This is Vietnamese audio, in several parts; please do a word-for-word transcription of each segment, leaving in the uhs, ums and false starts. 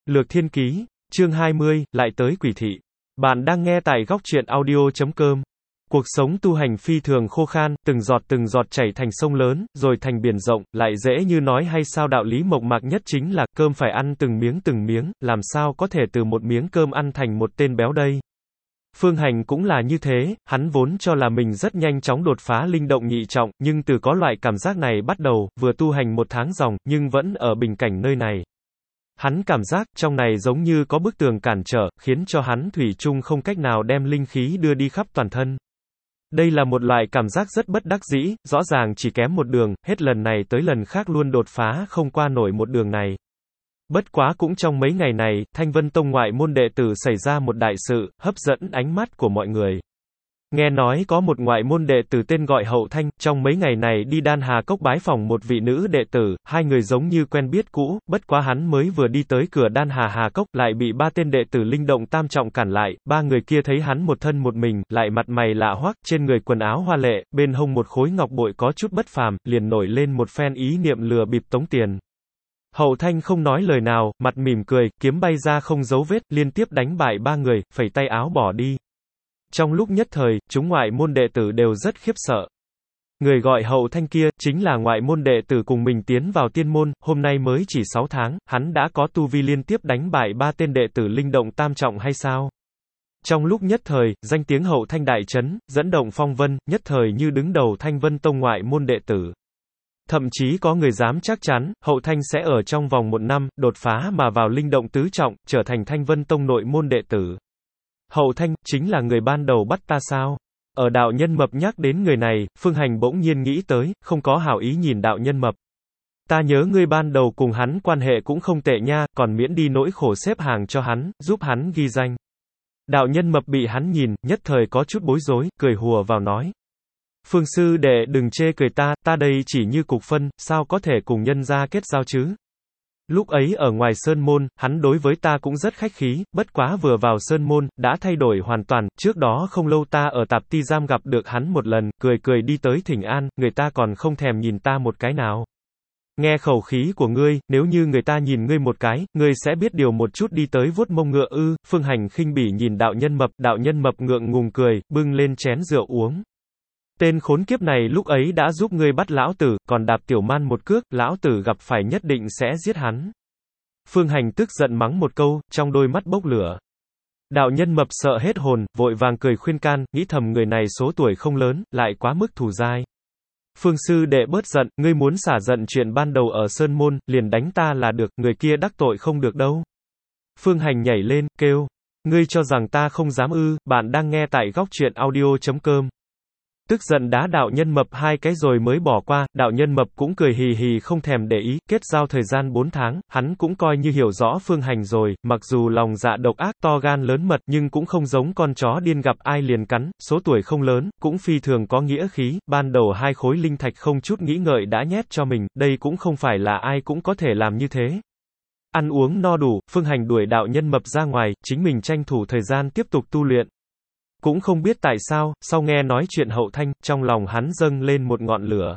Lược Thiên Ký, chương hai mươi, lại tới quỷ thị. Bạn đang nghe tại góc truyện audio chấm com. Cuộc sống tu hành phi thường khô khan, từng giọt từng giọt chảy thành sông lớn, rồi thành biển rộng, lại dễ như nói hay sao. Đạo lý mộc mạc nhất chính là, cơm phải ăn từng miếng từng miếng, làm sao có thể từ một miếng cơm ăn thành một tên béo đây. Phương Hành cũng là như thế, hắn vốn cho là mình rất nhanh chóng đột phá linh động nhị trọng, nhưng từ có loại cảm giác này bắt đầu, vừa tu hành một tháng ròng, nhưng vẫn ở bình cảnh nơi này. Hắn cảm giác, trong này giống như có bức tường cản trở, khiến cho hắn thủy chung không cách nào đem linh khí đưa đi khắp toàn thân. Đây là một loại cảm giác rất bất đắc dĩ, rõ ràng chỉ kém một đường, hết lần này tới lần khác luôn đột phá không qua nổi một đường này. Bất quá cũng trong mấy ngày này, Thanh Vân Tông ngoại môn đệ tử xảy ra một đại sự, hấp dẫn ánh mắt của mọi người. Nghe nói có một ngoại môn đệ tử tên gọi Hậu Thanh, trong mấy ngày này đi Đan Hà Cốc bái phỏng một vị nữ đệ tử, hai người giống như quen biết cũ, bất quá hắn mới vừa đi tới cửa Đan Hà Hà Cốc, lại bị ba tên đệ tử linh động tam trọng cản lại, ba người kia thấy hắn một thân một mình, lại mặt mày lạ hoắc, trên người quần áo hoa lệ, bên hông một khối ngọc bội có chút bất phàm, liền nổi lên một phen ý niệm lừa bịp tống tiền. Hậu Thanh không nói lời nào, mặt mỉm cười, kiếm bay ra không dấu vết, liên tiếp đánh bại ba người, phẩy tay áo bỏ đi. Trong lúc nhất thời, chúng ngoại môn đệ tử đều rất khiếp sợ. Người gọi Hậu Thanh kia, chính là ngoại môn đệ tử cùng mình tiến vào tiên môn, hôm nay mới chỉ sáu tháng, hắn đã có tu vi liên tiếp đánh bại ba tên đệ tử linh động tam trọng hay sao? Trong lúc nhất thời, danh tiếng Hậu Thanh đại chấn, dẫn động phong vân, nhất thời như đứng đầu Thanh Vân Tông ngoại môn đệ tử. Thậm chí có người dám chắc chắn, Hậu Thanh sẽ ở trong vòng một năm, đột phá mà vào linh động tứ trọng, trở thành Thanh Vân Tông nội môn đệ tử. Hậu Thanh, chính là người ban đầu bắt ta sao? Ở đạo nhân mập nhắc đến người này, Phương Hành bỗng nhiên nghĩ tới, không có hảo ý nhìn đạo nhân mập. Ta nhớ ngươi ban đầu cùng hắn quan hệ cũng không tệ nha, còn miễn đi nỗi khổ xếp hàng cho hắn, giúp hắn ghi danh. Đạo nhân mập bị hắn nhìn, nhất thời có chút bối rối, cười hùa vào nói. Phương sư đệ đừng chê cười ta, ta đây chỉ như cục phân, sao có thể cùng nhân gia kết giao chứ? Lúc ấy ở ngoài Sơn Môn, hắn đối với ta cũng rất khách khí, bất quá vừa vào Sơn Môn, đã thay đổi hoàn toàn, trước đó không lâu ta ở Tạp Ti Giam gặp được hắn một lần, cười cười đi tới thỉnh an, người ta còn không thèm nhìn ta một cái nào. Nghe khẩu khí của ngươi, nếu như người ta nhìn ngươi một cái, ngươi sẽ biết điều một chút đi tới vuốt mông ngựa ư. Phương Hành khinh bỉ nhìn đạo nhân mập, đạo nhân mập ngượng ngùng cười, bưng lên chén rượu uống. Tên khốn kiếp này lúc ấy đã giúp ngươi bắt lão tử, còn đạp tiểu man một cước, lão tử gặp phải nhất định sẽ giết hắn. Phương Hành tức giận mắng một câu, trong đôi mắt bốc lửa. Đạo nhân mập sợ hết hồn, vội vàng cười khuyên can, nghĩ thầm người này số tuổi không lớn, lại quá mức thù dai. Phương sư đệ bớt giận, ngươi muốn xả giận chuyện ban đầu ở Sơn Môn, liền đánh ta là được, người kia đắc tội không được đâu. Phương Hành nhảy lên, kêu, ngươi cho rằng ta không dám ư? Bạn đang nghe tại góc truyện audio chấm com. Tức giận đá đạo nhân mập hai cái rồi mới bỏ qua, đạo nhân mập cũng cười hì hì không thèm để ý, kết giao thời gian bốn tháng, hắn cũng coi như hiểu rõ Phương Hành rồi, mặc dù lòng dạ độc ác to gan lớn mật nhưng cũng không giống con chó điên gặp ai liền cắn, số tuổi không lớn, cũng phi thường có nghĩa khí, ban đầu hai khối linh thạch không chút nghĩ ngợi đã nhét cho mình, đây cũng không phải là ai cũng có thể làm như thế. Ăn uống no đủ, Phương Hành đuổi đạo nhân mập ra ngoài, chính mình tranh thủ thời gian tiếp tục tu luyện. Cũng không biết tại sao, sau nghe nói chuyện Hậu Thanh, trong lòng hắn dâng lên một ngọn lửa.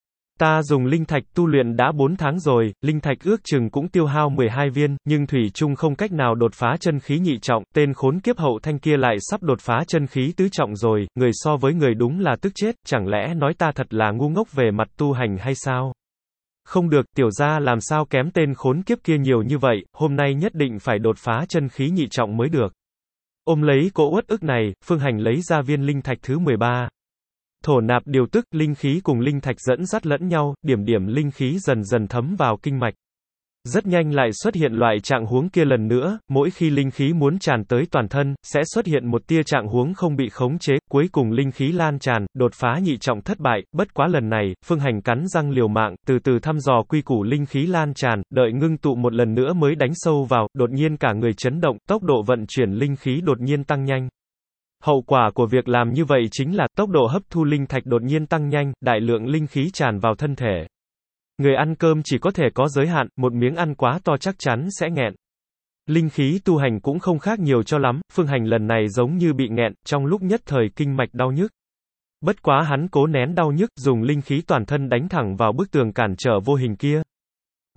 Ta dùng linh thạch tu luyện đã bốn tháng rồi, linh thạch ước chừng cũng tiêu hao mười hai viên, nhưng thủy chung không cách nào đột phá chân khí nhị trọng, tên khốn kiếp Hậu Thanh kia lại sắp đột phá chân khí tứ trọng rồi, người so với người đúng là tức chết, chẳng lẽ nói ta thật là ngu ngốc về mặt tu hành hay sao? Không được, tiểu gia làm sao kém tên khốn kiếp kia nhiều như vậy, hôm nay nhất định phải đột phá chân khí nhị trọng mới được. Ôm lấy cỗ uất ức này, Phương Hành lấy ra viên linh thạch thứ mười ba. Thổ nạp điều tức, linh khí cùng linh thạch dẫn dắt lẫn nhau, điểm điểm linh khí dần dần thấm vào kinh mạch. Rất nhanh lại xuất hiện loại trạng huống kia lần nữa, mỗi khi linh khí muốn tràn tới toàn thân, sẽ xuất hiện một tia trạng huống không bị khống chế, cuối cùng linh khí lan tràn, đột phá nhị trọng thất bại, bất quá lần này, Phương Hành cắn răng liều mạng, từ từ thăm dò quy củ linh khí lan tràn, đợi ngưng tụ một lần nữa mới đánh sâu vào, đột nhiên cả người chấn động, tốc độ vận chuyển linh khí đột nhiên tăng nhanh. Hậu quả của việc làm như vậy chính là, tốc độ hấp thu linh thạch đột nhiên tăng nhanh, đại lượng linh khí tràn vào thân thể. Người ăn cơm chỉ có thể có giới hạn, một miếng ăn quá to chắc chắn sẽ nghẹn. Linh khí tu hành cũng không khác nhiều cho lắm, Phương Hành lần này giống như bị nghẹn, trong lúc nhất thời kinh mạch đau nhức. Bất quá hắn cố nén đau nhức, dùng linh khí toàn thân đánh thẳng vào bức tường cản trở vô hình kia. Oanh!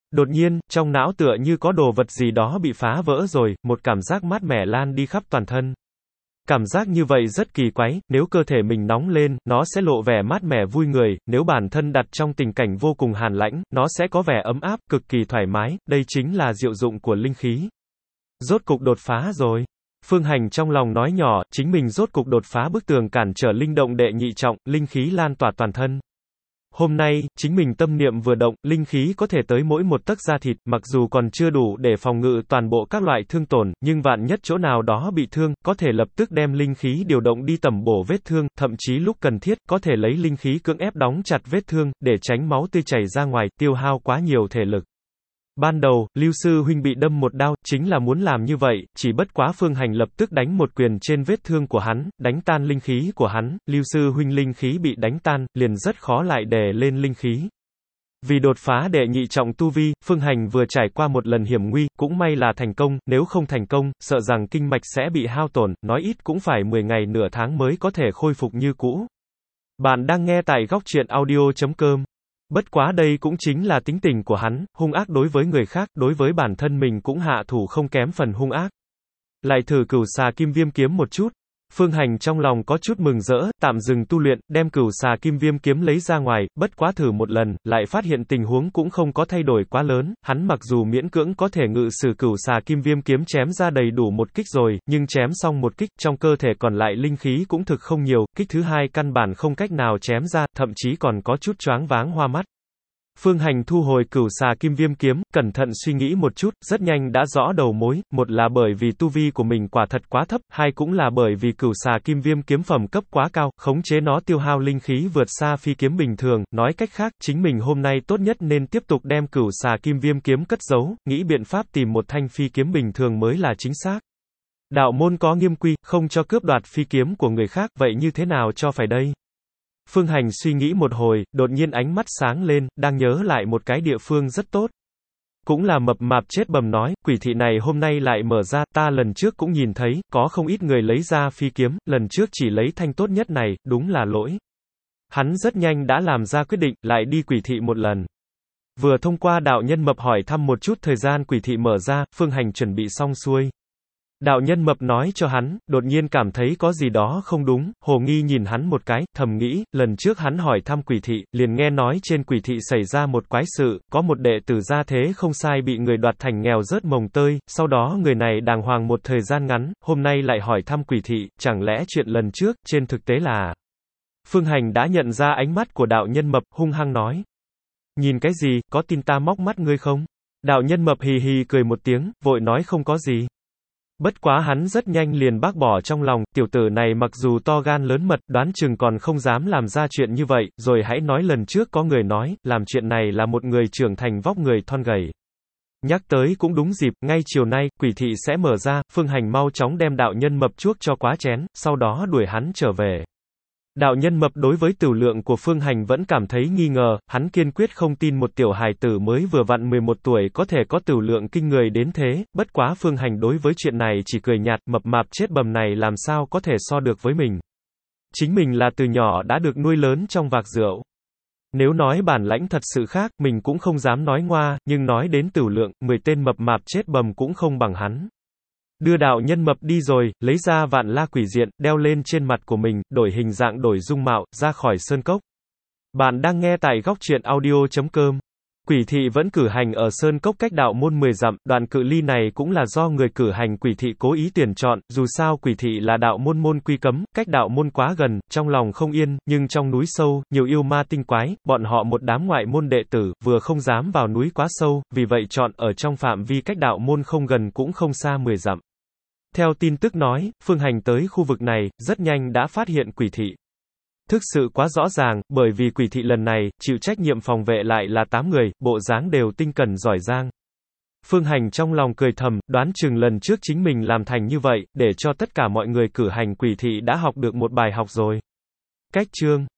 Đột nhiên, trong não tựa như có đồ vật gì đó bị phá vỡ rồi, một cảm giác mát mẻ lan đi khắp toàn thân. Cảm giác như vậy rất kỳ quái, nếu cơ thể mình nóng lên, nó sẽ lộ vẻ mát mẻ vui người, nếu bản thân đặt trong tình cảnh vô cùng hàn lãnh, nó sẽ có vẻ ấm áp, cực kỳ thoải mái, đây chính là diệu dụng của linh khí. Rốt cục đột phá rồi. Phương Hành trong lòng nói nhỏ, chính mình rốt cục đột phá bức tường cản trở linh động đệ nhị trọng, linh khí lan tỏa toàn thân. Hôm nay, chính mình tâm niệm vừa động, linh khí có thể tới mỗi một tấc da thịt, mặc dù còn chưa đủ để phòng ngự toàn bộ các loại thương tổn, nhưng vạn nhất chỗ nào đó bị thương, có thể lập tức đem linh khí điều động đi tẩm bổ vết thương, thậm chí lúc cần thiết, có thể lấy linh khí cưỡng ép đóng chặt vết thương, để tránh máu tươi chảy ra ngoài, tiêu hao quá nhiều thể lực. Ban đầu, Lưu Sư Huynh bị đâm một đao, chính là muốn làm như vậy, chỉ bất quá Phương Hành lập tức đánh một quyền trên vết thương của hắn, đánh tan linh khí của hắn, Lưu Sư Huynh linh khí bị đánh tan, liền rất khó lại đè lên linh khí. Vì đột phá đệ nhị trọng tu vi, Phương Hành vừa trải qua một lần hiểm nguy, cũng may là thành công, nếu không thành công, sợ rằng kinh mạch sẽ bị hao tổn, nói ít cũng phải mười ngày nửa tháng mới có thể khôi phục như cũ. Bạn đang nghe tại góc truyện audio chấm com. Bất quá đây cũng chính là tính tình của hắn, hung ác đối với người khác, đối với bản thân mình cũng hạ thủ không kém phần hung ác. Lại thử cửu xà kim viêm kiếm một chút. Phương Hành trong lòng có chút mừng rỡ, tạm dừng tu luyện, đem cửu xà kim viêm kiếm lấy ra ngoài, bất quá thử một lần, lại phát hiện tình huống cũng không có thay đổi quá lớn, hắn mặc dù miễn cưỡng có thể ngự sử cửu xà kim viêm kiếm chém ra đầy đủ một kích rồi, nhưng chém xong một kích, trong cơ thể còn lại linh khí cũng thực không nhiều, kích thứ hai căn bản không cách nào chém ra, thậm chí còn có chút choáng váng hoa mắt. Phương Hành thu hồi cửu xà kim viêm kiếm, cẩn thận suy nghĩ một chút, rất nhanh đã rõ đầu mối, một là bởi vì tu vi của mình quả thật quá thấp, hai cũng là bởi vì cửu xà kim viêm kiếm phẩm cấp quá cao, khống chế nó tiêu hao linh khí vượt xa phi kiếm bình thường, nói cách khác, chính mình hôm nay tốt nhất nên tiếp tục đem cửu xà kim viêm kiếm cất giấu, nghĩ biện pháp tìm một thanh phi kiếm bình thường mới là chính xác. Đạo môn có nghiêm quy, không cho cướp đoạt phi kiếm của người khác, vậy như thế nào cho phải đây? Phương Hành suy nghĩ một hồi, đột nhiên ánh mắt sáng lên, đang nhớ lại một cái địa phương rất tốt. Cũng là mập mạp chết bầm nói, quỷ thị này hôm nay lại mở ra, ta lần trước cũng nhìn thấy, có không ít người lấy ra phi kiếm, lần trước chỉ lấy thanh tốt nhất này, đúng là lỗi. Hắn rất nhanh đã làm ra quyết định, lại đi quỷ thị một lần. Vừa thông qua đạo nhân mập hỏi thăm một chút thời gian quỷ thị mở ra, Phương Hành chuẩn bị xong xuôi. Đạo nhân mập nói cho hắn, đột nhiên cảm thấy có gì đó không đúng, hồ nghi nhìn hắn một cái, thầm nghĩ, lần trước hắn hỏi thăm quỷ thị, liền nghe nói trên quỷ thị xảy ra một quái sự, có một đệ tử gia thế không sai bị người đoạt thành nghèo rớt mồng tơi, sau đó người này đàng hoàng một thời gian ngắn, hôm nay lại hỏi thăm quỷ thị, chẳng lẽ chuyện lần trước, trên thực tế là... Phương Hành đã nhận ra ánh mắt của đạo nhân mập, hung hăng nói. Nhìn cái gì, có tin ta móc mắt ngươi không? Đạo nhân mập hì hì cười một tiếng, vội nói không có gì. Bất quá hắn rất nhanh liền bác bỏ trong lòng, tiểu tử này mặc dù to gan lớn mật, đoán chừng còn không dám làm ra chuyện như vậy, rồi hãy nói lần trước có người nói, làm chuyện này là một người trưởng thành vóc người thon gầy. Nhắc tới cũng đúng dịp, ngay chiều nay, quỷ thị sẽ mở ra, Phương Hành mau chóng đem đạo nhân mập chuốc cho quá chén, sau đó đuổi hắn trở về. Đạo nhân mập đối với tửu lượng của Phương Hành vẫn cảm thấy nghi ngờ, hắn kiên quyết không tin một tiểu hài tử mới vừa vặn mười một tuổi có thể có tửu lượng kinh người đến thế, bất quá Phương Hành đối với chuyện này chỉ cười nhạt, mập mạp chết bầm này làm sao có thể so được với mình. Chính mình là từ nhỏ đã được nuôi lớn trong vạc rượu. Nếu nói bản lãnh thật sự khác, mình cũng không dám nói ngoa, nhưng nói đến tửu lượng, mười tên mập mạp chết bầm cũng không bằng hắn. Đưa đạo nhân mập đi rồi, lấy ra vạn la quỷ diện, đeo lên trên mặt của mình, đổi hình dạng đổi dung mạo, ra khỏi sơn cốc. Bạn đang nghe tại góc truyện audio chấm com. Quỷ thị vẫn cử hành ở sơn cốc cách đạo môn mười dặm, đoạn cự ly này cũng là do người cử hành quỷ thị cố ý tuyển chọn, dù sao quỷ thị là đạo môn môn quy cấm, cách đạo môn quá gần, trong lòng không yên, nhưng trong núi sâu, nhiều yêu ma tinh quái, bọn họ một đám ngoại môn đệ tử, vừa không dám vào núi quá sâu, vì vậy chọn ở trong phạm vi cách đạo môn không gần cũng không xa mười dặm. Theo tin tức nói, Phương Hành tới khu vực này, rất nhanh đã phát hiện quỷ thị. Thực sự quá rõ ràng, bởi vì quỷ thị lần này, chịu trách nhiệm phòng vệ lại là tám người, bộ dáng đều tinh cẩn giỏi giang. Phương Hành trong lòng cười thầm, đoán chừng lần trước chính mình làm thành như vậy, để cho tất cả mọi người cử hành quỷ thị đã học được một bài học rồi. Cách chương